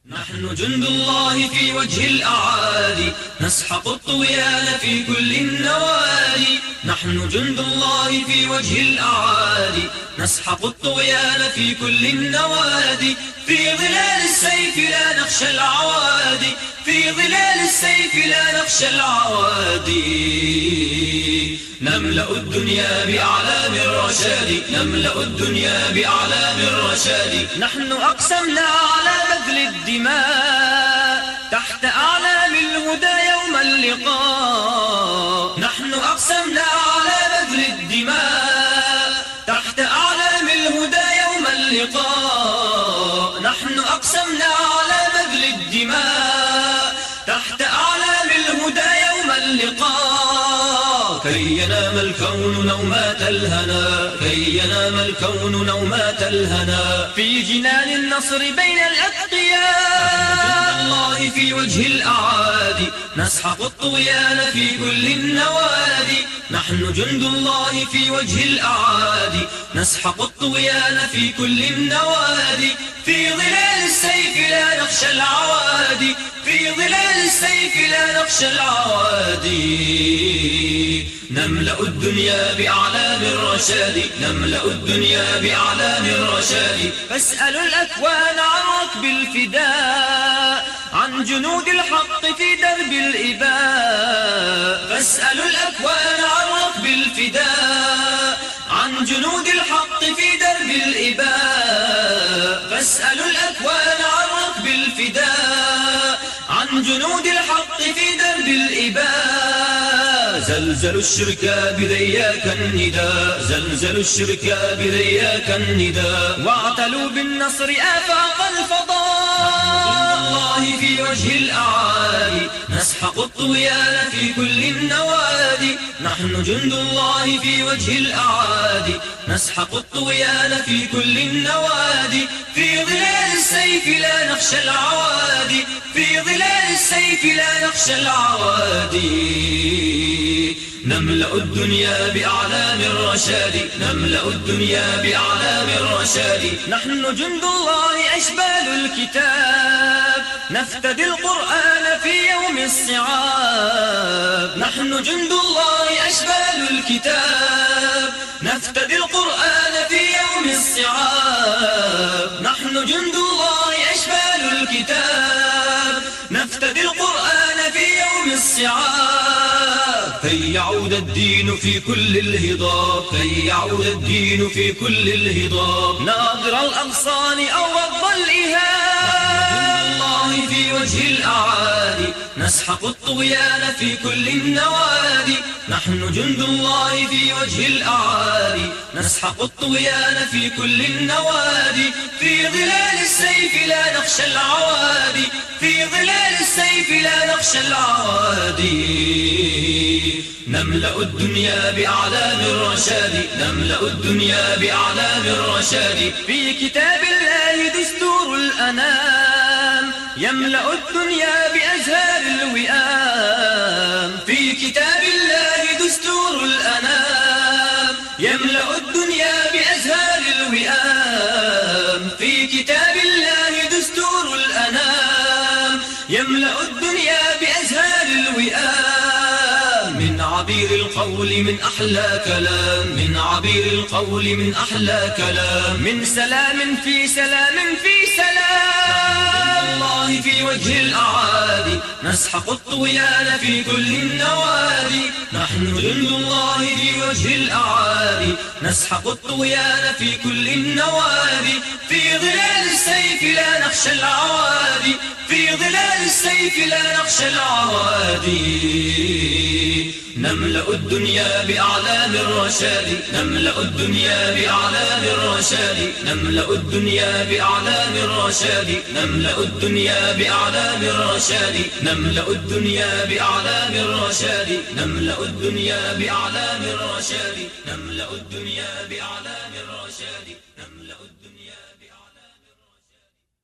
نحن جند الله في وجه الأعادي، نسحق الطغيان في كل النوادي. نحن جند الله في وجه الأعادي، نسحق الطغيان في كل النوادي. في ظلال السيف لا نخشى العوادي، في ظلال السيف لا نخشى العوادي. نملأ الدنيا بأعلام الرشاد، نملأ الدنيا بأعلام الرشاد. نحن أقسمنا على بذل الدماء تحت أعلام الهدى يوم اللقاء. نحن أقسمنا على بذل الدماء تحت أعلام الهدى يوم اللقاء. نحن أقسمنا على بذل الدماء تحت أعلام الهدى يوم اللقاء. كي ينام الكون نومات الهنا، كي ينام الكون نومات الهنا. في جنان النصر بين الأتقياء، الله في وجه الأعادي، نسحق الطغيان في كل النوادي. نحن جند الله في وجه الأعادي، نسحق الطغيان في كل النوادي. في ظلال السيف لا نخشى العوادي، في ظلال السيف لا نخشى العوادي. نملأ الدنيا بأعلام الرشاد، نملأ الدنيا بأعلام الرشاد. فاسألوا الأكوان عن ركب الفداء، عن جنود الحق في درب الإباء. فاسألوا الأكوان عن ركب الفداء، عن جنود الحق في درب الإباء. فاسألوا الأكوان عن ركب الفداء، عن جنود الحق في درب الإباء. زلزلوا الشرك بذياك النداء، زلزلوا الشرك بذياك النداء. واعتلوا بالنصر آفاق الفضاء، الله في وجه الأعادي، نسحق الطغيان في كل النوادي. نحن جند الله في وجه الأعادي، نسحق الطغيان في كل النوادي. في ظلال السيف لا نخشى العوادي، في ظلال السيف لا نخشى العوادي. نملأ الدنيا بأعلام الرشاد، نملأ الدنيا بأعلام الرشاد. نحن جند الله أشبال الكتاب، نفتدي القرآن في يوم الصعاب. نحن جند الله أشبال الكتاب، نفتدي القرآن في يوم الصعاب. نحن جند الله أشبال الكتاب، نفتدي القرآن في يوم الصعاب. كي يعود الدين في كل الهضاب، كي يعود الدين في كل الهضاب. ناظر الأغصان أو رب الإهاب، الله في وجه الأعادي، نسحق الطغيان في كل النوادي. نحن جند الله في وجه الأعادي، نسحق الطغيان في كل النوادي. في ظلال السيف لا نخشى العوادي، في ظلال السيف لا نخشى العوادي. نملأ الدنيا بأعلام الرشاد، نملأ الدنيا بأعلام الرشاد. في كتاب الله دستور الأنام، يملأ الدنيا بأزهار الوئام. في كتاب الله دستور الأنام، يملأ الدنيا بأزهار الوئام. في كتاب الله دستور الأنام، يملأ الدنيا بأزهار الوئام. من عبير القول من أحلى كلام، من عبير القول من أحلى كلام. من سلام في سلام في سلام، الله في وجه الأعادي، نسحق الطغيان في كل النوادي. نحن جند الله في وجه الأعادي، نسحق الطغيان في كل النوادي. في ظلال السيف لا نخشى العوادي، في ظلال السيف لا نخشى العوادي. نملأ الدنيا بأعلام الرشاد، نملأ الدنيا بأعلام الرشاد. نملأ الدنيا بأعلام الرشاد، نملأ الدنيا بأعلام الرشاد. نملأ الدنيا بأعلام الرشاد، نملأ الدنيا بأعلام الرشاد. نملأ الدنيا بأعلام الرشاد، نملأ